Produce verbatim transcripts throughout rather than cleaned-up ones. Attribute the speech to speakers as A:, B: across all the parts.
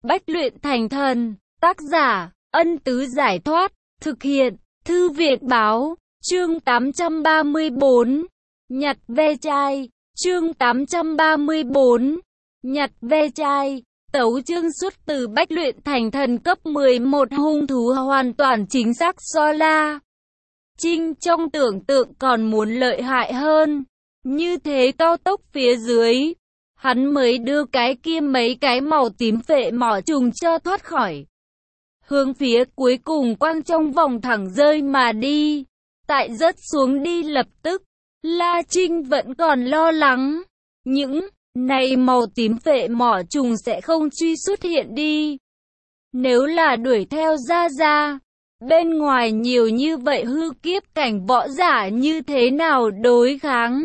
A: Bách luyện thành thần. Tác giả, Ân Tứ Giải Thoát. Thực hiện, Thư Việt Báo. Chương tám trăm ba mươi bốn. Nhặt ve chai. Chương tám trăm ba mươi bốn. Nhặt ve chai. Tấu chương xuất từ Bách luyện thành thần cấp mười một. Hung thú hoàn toàn chính xác so La Trinh trong tưởng tượng còn muốn lợi hại hơn. Như thế cao tốc phía dưới, hắn mới đưa cái kia mấy cái màu tím phệ mỏ trùng cho thoát khỏi. Hướng phía cuối cùng quang trong vòng thẳng rơi mà đi. Tại rớt xuống đi lập tức, La Trinh vẫn còn lo lắng. Những này màu tím phệ mỏ trùng sẽ không truy xuất hiện đi. Nếu là đuổi theo ra ra, bên ngoài nhiều như vậy hư kiếp cảnh võ giả như thế nào đối kháng.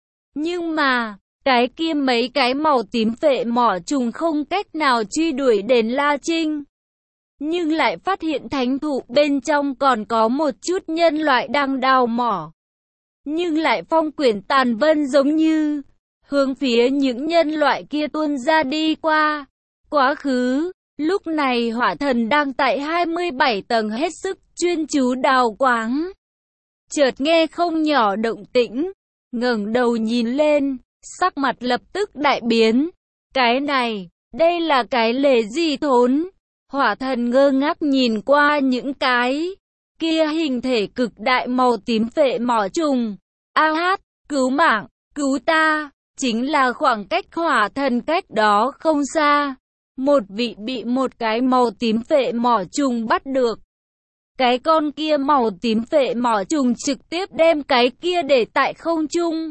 A: Nhưng mà, cái kia mấy cái màu tím phệ mỏ trùng không cách nào truy đuổi đến La Trinh. Nhưng lại phát hiện thánh thụ bên trong còn có một chút nhân loại đang đào mỏ. Nhưng lại phong quyển tàn vân giống như hướng phía những nhân loại kia tuôn ra đi qua. Quá khứ, lúc này hỏa thần đang tại hai mươi bảy tầng hết sức chuyên chú đào quáng. Chợt nghe không nhỏ động tĩnh, ngẩng đầu nhìn lên, sắc mặt lập tức đại biến. Cái này, đây là cái lề gì thốn? Hỏa thần ngơ ngác nhìn qua những cái kia hình thể cực đại màu tím phệ mỏ trùng. A hát, cứu mạng, cứu ta! Chính là khoảng cách hỏa thần cách đó không xa. Một vị bị một cái màu tím phệ mỏ trùng bắt được. Cái con kia màu tím phệ mỏ trùng trực tiếp đem cái kia để tại không trung.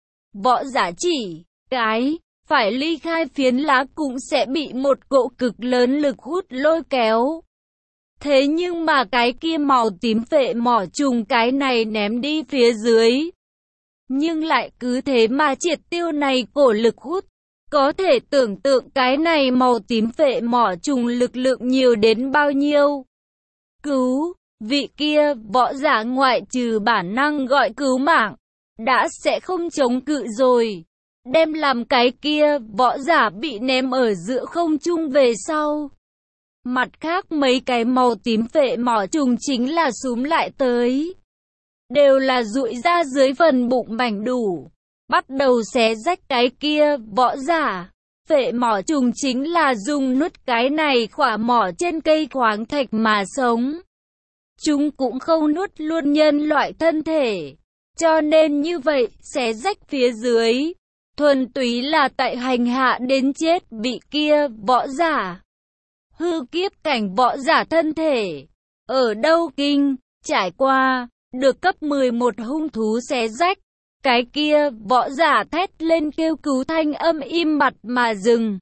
A: Võ giả chỉ cái phải ly khai phiến lá cũng sẽ bị một cỗ cực lớn lực hút lôi kéo. Thế nhưng mà cái kia màu tím phệ mỏ trùng cái này ném đi phía dưới, nhưng lại cứ thế mà triệt tiêu này cổ lực hút. Có thể tưởng tượng cái này màu tím phệ mỏ trùng lực lượng nhiều đến bao nhiêu. Cứu, vị kia võ giả ngoại trừ bản năng gọi cứu mạng, đã sẽ không chống cự rồi. Đem làm cái kia võ giả bị ném ở giữa không trung về sau. Mặt khác mấy cái màu tím phệ mỏ trùng chính là súm lại tới. Đều là dụi ra dưới phần bụng mảnh đủ. Bắt đầu xé rách cái kia võ giả. Phệ mỏ trùng chính là dùng nuốt cái này khỏa mỏ trên cây khoáng thạch mà sống. Chúng cũng không nuốt luôn nhân loại thân thể. Cho nên như vậy, xé rách phía dưới, thuần túy là tại hành hạ đến chết vị kia võ giả. Hư kiếp cảnh võ giả thân thể. Ở đâu kinh, trải qua, được cấp mười một hung thú xé rách. Cái kia võ giả thét lên kêu cứu thanh âm im bặt mà dừng.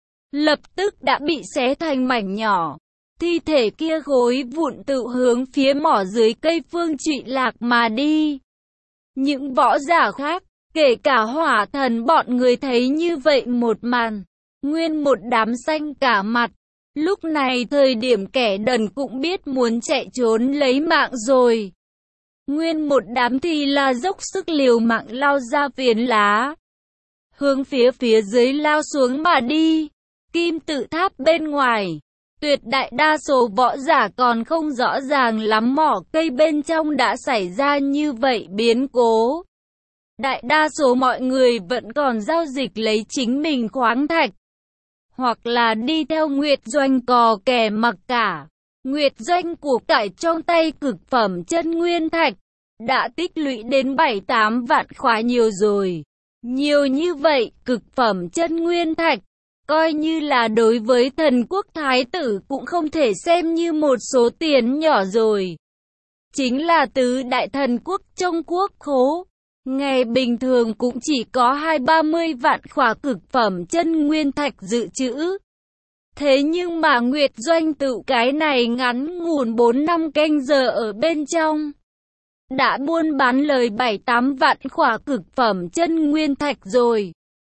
A: Lập tức đã bị xé thành mảnh nhỏ. Thi thể kia khối vụn tự hướng phía mỏ dưới cây phương trụy lạc mà đi. Những võ giả khác, kể cả hỏa thần bọn người thấy như vậy một màn, nguyên một đám xanh cả mặt. Lúc này thời điểm kẻ đần cũng biết muốn chạy trốn lấy mạng rồi. Nguyên một đám thì là dốc sức liều mạng lao ra phiến lá, hướng phía phía dưới lao xuống mà đi. Kim tự tháp bên ngoài, tuyệt đại đa số võ giả còn không rõ ràng lắm mỏ cây bên trong đã xảy ra như vậy biến cố. Đại đa số mọi người vẫn còn giao dịch lấy chính mình khoáng thạch, hoặc là đi theo Nguyệt Doanh cò kè mặc cả. Nguyệt Doanh của cải trong tay cực phẩm chân nguyên thạch đã tích lũy đến bảy tám vạn khóa nhiều rồi. Nhiều như vậy cực phẩm chân nguyên thạch, coi như là đối với thần quốc thái tử cũng không thể xem như một số tiền nhỏ rồi. Chính là tứ đại thần quốc trong quốc khố, ngày bình thường cũng chỉ có hai ba mươi vạn khỏa cực phẩm chân nguyên thạch dự trữ. Thế nhưng mà Nguyệt Doanh tự cái này ngắn ngủn bốn năm canh giờ ở bên trong, đã buôn bán lời bảy tám vạn khỏa cực phẩm chân nguyên thạch rồi.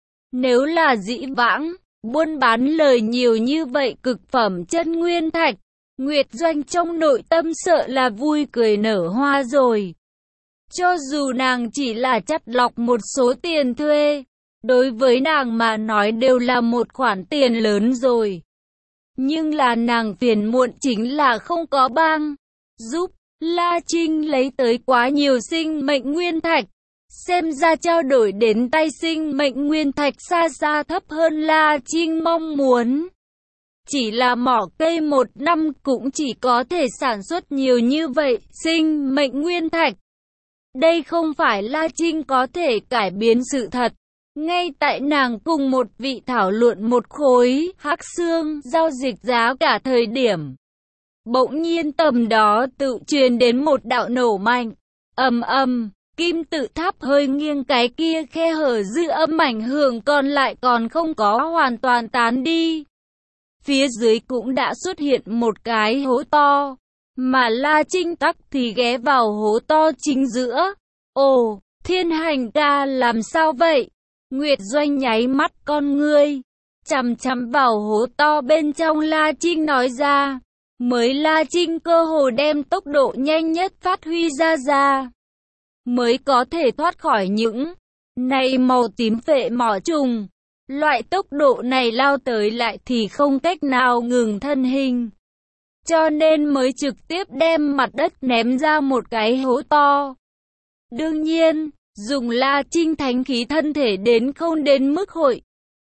A: Nếu là dĩ vãng, buôn bán lời nhiều như vậy cực phẩm chân nguyên thạch, Nguyệt Doanh trong nội tâm sợ là vui cười nở hoa rồi. Cho dù nàng chỉ là chắt lọc một số tiền thuê, đối với nàng mà nói đều là một khoản tiền lớn rồi. Nhưng là nàng phiền muộn chính là không có bang giúp La Trinh lấy tới quá nhiều sinh mệnh nguyên thạch. Xem ra trao đổi đến tay sinh mệnh nguyên thạch xa xa thấp hơn La Trinh mong muốn. Chỉ là mỏ cây một năm cũng chỉ có thể sản xuất nhiều như vậy, sinh mệnh nguyên thạch. Đây không phải La Trinh có thể cải biến sự thật. Ngay tại nàng cùng một vị thảo luận một khối hắc xương giao dịch giá cả thời điểm. Bỗng nhiên tầm đó tự truyền đến một đạo nổ mạnh. Ầm ầm, kim tự tháp hơi nghiêng, cái kia khe hở dư âm ảnh hưởng còn lại còn không có hoàn toàn tán đi. Phía dưới cũng đã xuất hiện một cái hố to, mà La Trinh tắc thì ghé vào hố to chính giữa. Ồ, Thiên Hành ca làm sao vậy? Nguyệt Doanh nháy mắt con ngươi, chằm chằm vào hố to bên trong La Trinh nói ra. Mới La Trinh cơ hồ đem tốc độ nhanh nhất phát huy ra ra, mới có thể thoát khỏi những này màu tím phệ mỏ trùng. Loại tốc độ này lao tới lại thì không cách nào ngừng thân hình, cho nên mới trực tiếp đem mặt đất ném ra một cái hố to. Đương nhiên, dùng La Trinh thánh khí thân thể đến không đến mức hội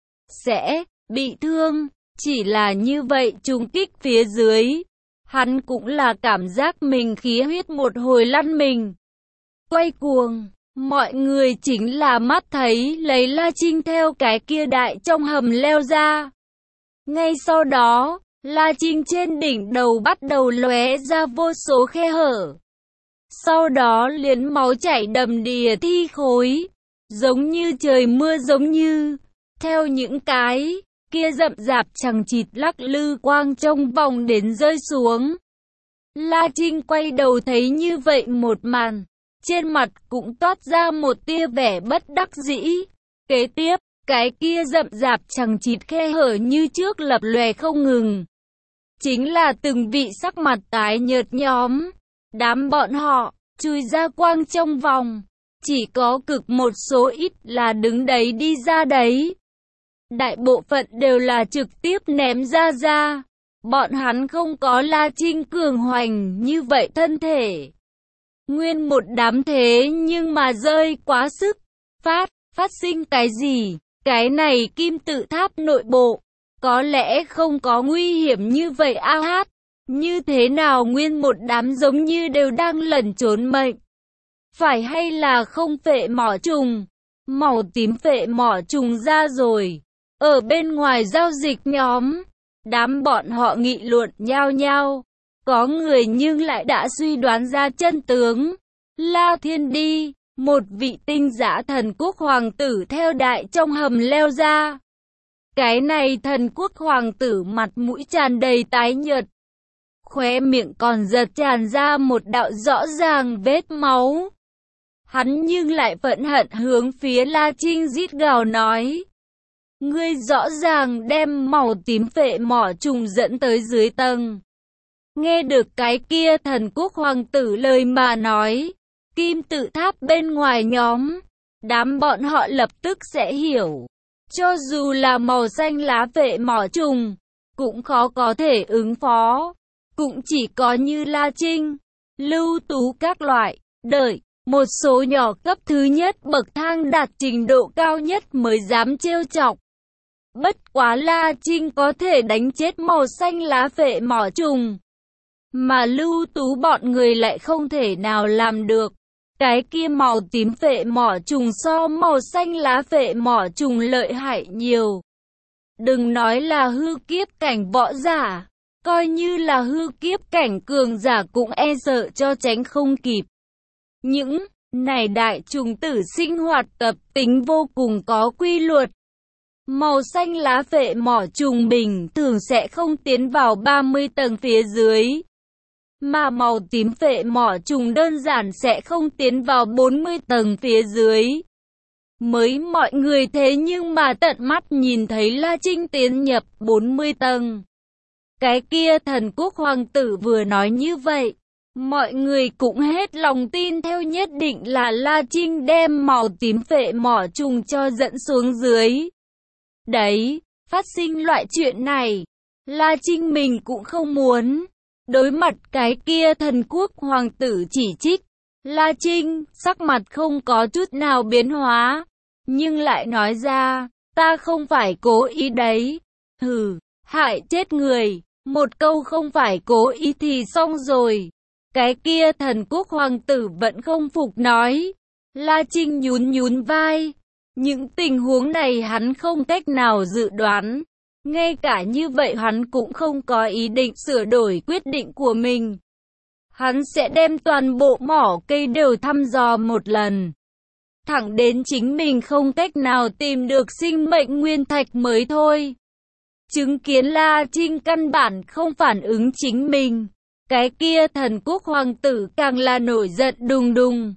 A: sẽ bị thương, chỉ là như vậy trùng kích phía dưới, hắn cũng là cảm giác mình khí huyết một hồi lăn mình quay cuồng. Mọi người chính là mắt thấy lấy La Trinh theo cái kia đại trong hầm leo ra. Ngay sau đó, La Trinh trên đỉnh đầu bắt đầu lóe ra vô số khe hở. Sau đó liền máu chảy đầm đìa thi khối, giống như trời mưa giống như. Theo những cái kia rậm rạp chằng chịt lắc lư quang trong vòng đến rơi xuống. La Trinh quay đầu thấy như vậy một màn. Trên mặt cũng toát ra một tia vẻ bất đắc dĩ. Kế tiếp, cái kia rậm rạp chằng chịt khe hở như trước lập lòe không ngừng. Chính là từng vị sắc mặt tái nhợt nhóm. Đám bọn họ, chui ra quang trong vòng. Chỉ có cực một số ít là đứng đấy đi ra đấy. Đại bộ phận đều là trực tiếp ném ra ra. Bọn hắn không có La Trinh cường hoành như vậy thân thể. Nguyên một đám thế nhưng mà rơi quá sức. Phát, phát sinh cái gì? Cái này kim tự tháp nội bộ, có lẽ không có nguy hiểm như vậy a hát. Như thế nào nguyên một đám giống như đều đang lẩn trốn mệnh? Phải hay là không phệ mỏ trùng? Màu tím phệ mỏ trùng ra rồi. Ở bên ngoài giao dịch nhóm, đám bọn họ nghị luận nhao nhao. Có người nhưng lại đã suy đoán ra chân tướng. La Thiên Đi, một vị tinh giả thần quốc hoàng tử theo đại trong hầm leo ra. Cái này thần quốc hoàng tử mặt mũi tràn đầy tái nhợt. Khóe miệng còn giật tràn ra một đạo rõ ràng vết máu. Hắn nhưng lại phẫn hận hướng phía La Trinh rít gào nói. Ngươi rõ ràng đem màu tím phệ mỏ trùng dẫn tới dưới tầng. Nghe được cái kia thần quốc hoàng tử lời mà nói, kim tự tháp bên ngoài nhóm, đám bọn họ lập tức sẽ hiểu. Cho dù là màu xanh lá phệ mỏ trùng, cũng khó có thể ứng phó. Cũng chỉ có như La Trinh, Lưu Tú các loại, đợi, một số nhỏ cấp thứ nhất bậc thang đạt trình độ cao nhất mới dám trêu chọc. Bất quá La Trinh có thể đánh chết màu xanh lá phệ mỏ trùng, mà Lưu Tú bọn người lại không thể nào làm được. Cái kia màu tím phệ mỏ trùng so màu xanh lá phệ mỏ trùng lợi hại nhiều. Đừng nói là hư kiếp cảnh võ giả, coi như là hư kiếp cảnh cường giả cũng e sợ cho tránh không kịp. Những này đại trùng tử sinh hoạt tập tính vô cùng có quy luật. Màu xanh lá phệ mỏ trùng bình thường sẽ không tiến vào ba mươi tầng phía dưới, mà màu tím phệ mỏ trùng đơn giản sẽ không tiến vào bốn mươi tầng phía dưới. Mới mọi người thế nhưng mà tận mắt nhìn thấy La Trinh tiến nhập bốn mươi tầng. Cái kia thần quốc hoàng tử vừa nói như vậy, mọi người cũng hết lòng tin theo, nhất định là La Trinh đem màu tím phệ mỏ trùng cho dẫn xuống dưới. Đấy, phát sinh loại chuyện này, La Trinh mình cũng không muốn đối mặt cái kia thần quốc hoàng tử chỉ trích. La Trinh, sắc mặt không có chút nào biến hóa, nhưng lại nói ra, ta không phải cố ý đấy. Hừ, hại chết người, một câu không phải cố ý thì xong rồi. Cái kia thần quốc hoàng tử vẫn không phục nói. La Trinh nhún nhún vai. Những tình huống này hắn không cách nào dự đoán. Ngay cả như vậy hắn cũng không có ý định sửa đổi quyết định của mình. Hắn sẽ đem toàn bộ mỏ cây đều thăm dò một lần. Thẳng đến chính mình không cách nào tìm được sinh mệnh nguyên thạch mới thôi. Chứng kiến La Trinh căn bản không phản ứng chính mình. Cái kia thần quốc hoàng tử càng là nổi giận đùng đùng.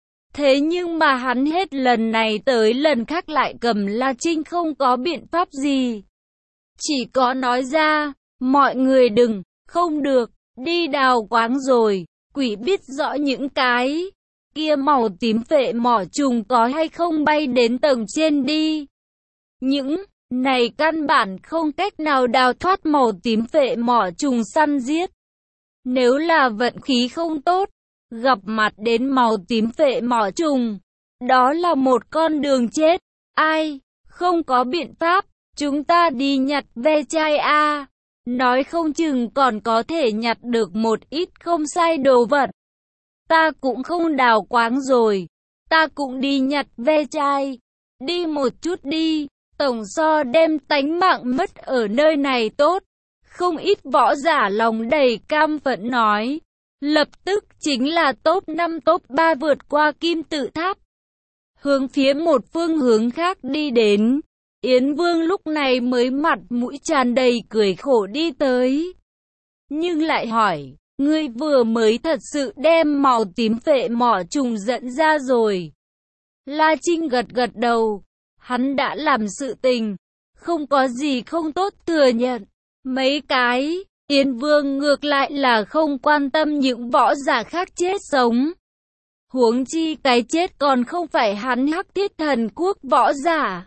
A: Thế nhưng mà hắn hết lần này tới lần khác lại cầm La Trinh không có biện pháp gì. Chỉ có nói ra, mọi người đừng, không được, đi đào quáng rồi, quỷ biết rõ những cái kia màu tím phệ mỏ trùng có hay không bay đến tầng trên đi. Những này căn bản không cách nào đào thoát màu tím phệ mỏ trùng săn giết. Nếu là vận khí không tốt, gặp mặt đến màu tím phệ mỏ trùng, đó là một con đường chết. Ai, không có biện pháp, chúng ta đi nhặt ve chai a. Nói không chừng còn có thể nhặt được một ít không sai đồ vật. Ta cũng không đào quáng rồi, ta cũng đi nhặt ve chai. Đi một chút đi, tổng so đem tánh mạng mất ở nơi này tốt. Không ít võ giả lòng đầy cam phẫn nói. Lập tức chính là top năm top ba vượt qua kim tự tháp. Hướng phía một phương hướng khác đi đến. Yến Vương lúc này mới mặt mũi tràn đầy cười khổ đi tới. Nhưng lại hỏi, ngươi vừa mới thật sự đem màu tím phệ mỏ trùng dẫn ra rồi. La Trinh gật gật đầu, hắn đã làm sự tình, không có gì không tốt thừa nhận. Mấy cái, Yến Vương ngược lại là không quan tâm những võ giả khác chết sống. Huống chi cái chết còn không phải hắn Hắc Thiết Thần Quốc võ giả.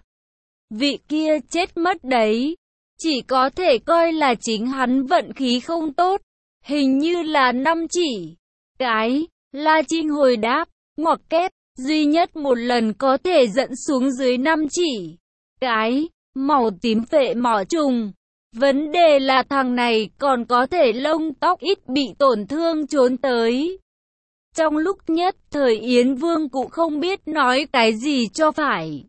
A: Vị kia chết mất đấy, chỉ có thể coi là chính hắn vận khí không tốt, hình như là năm chỉ. Cái, La Trinh hồi đáp, ngoặc kép, duy nhất một lần có thể dẫn xuống dưới năm chỉ. Cái, màu tím phệ mỏ trùng. Vấn đề là thằng này còn có thể lông tóc ít bị tổn thương trốn tới. Trong lúc nhất thời Yến Vương cũng không biết nói cái gì cho phải.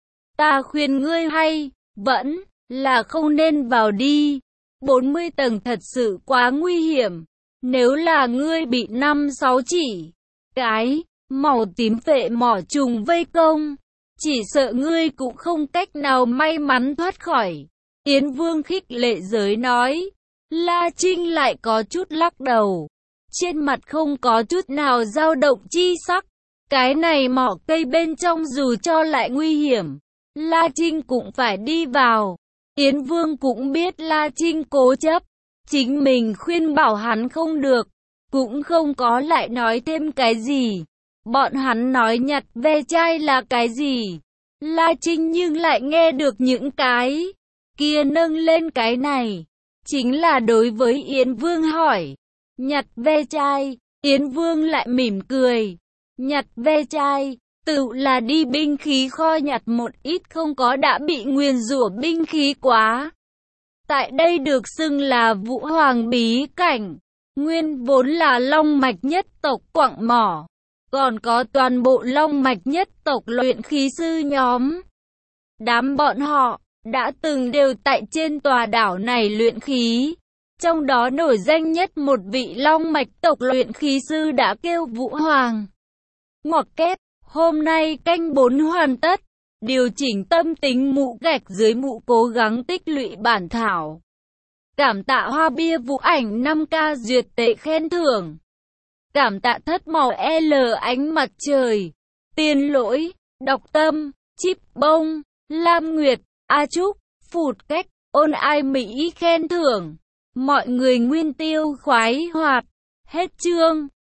A: Ta khuyên ngươi hay, vẫn là không nên vào đi. bốn mươi tầng thật sự quá nguy hiểm. Nếu là ngươi bị năm sáu chỉ cái màu tím phệ mỏ trùng vây công, chỉ sợ ngươi cũng không cách nào may mắn thoát khỏi. Yến Vương khích lệ giới nói. La Trinh lại có chút lắc đầu. Trên mặt không có chút nào dao động chi sắc. Cái này mỏ cây bên trong dù cho lại nguy hiểm, La Trinh cũng phải đi vào. Yến Vương cũng biết La Trinh cố chấp, chính mình khuyên bảo hắn không được, cũng không có lại nói thêm cái gì. Bọn hắn nói nhặt ve chai là cái gì? La Trinh nhưng lại nghe được những cái kia nâng lên cái này. Chính là đối với Yến Vương hỏi, nhặt ve chai, Yến Vương lại mỉm cười. Nhặt ve chai, tự là đi binh khí kho nhặt một ít không có đã bị nguyền rủa binh khí quá. Tại đây được xưng là Vũ Hoàng bí cảnh, nguyên vốn là long mạch nhất tộc Quặng Mỏ, còn có toàn bộ long mạch nhất tộc luyện khí sư nhóm. Đám bọn họ đã từng đều tại trên tòa đảo này luyện khí. Trong đó nổi danh nhất một vị long mạch tộc luyện khí sư đã kêu Vũ Hoàng. Ngoặc kép, hôm nay canh bốn hoàn tất. Điều chỉnh tâm tính mụ gạch dưới mụ cố gắng tích lũy bản thảo. Cảm tạ hoa bia Vũ Ảnh năm k duyệt tệ khen thưởng. Cảm tạ thất màu L ánh mặt trời. Tiền lỗi, đọc tâm, chip bông, Lam Nguyệt, A Trúc, phụt cách, ôn ai Mỹ khen thưởng. Mọi người nguyên tiêu khoái hoạt. Hết chương.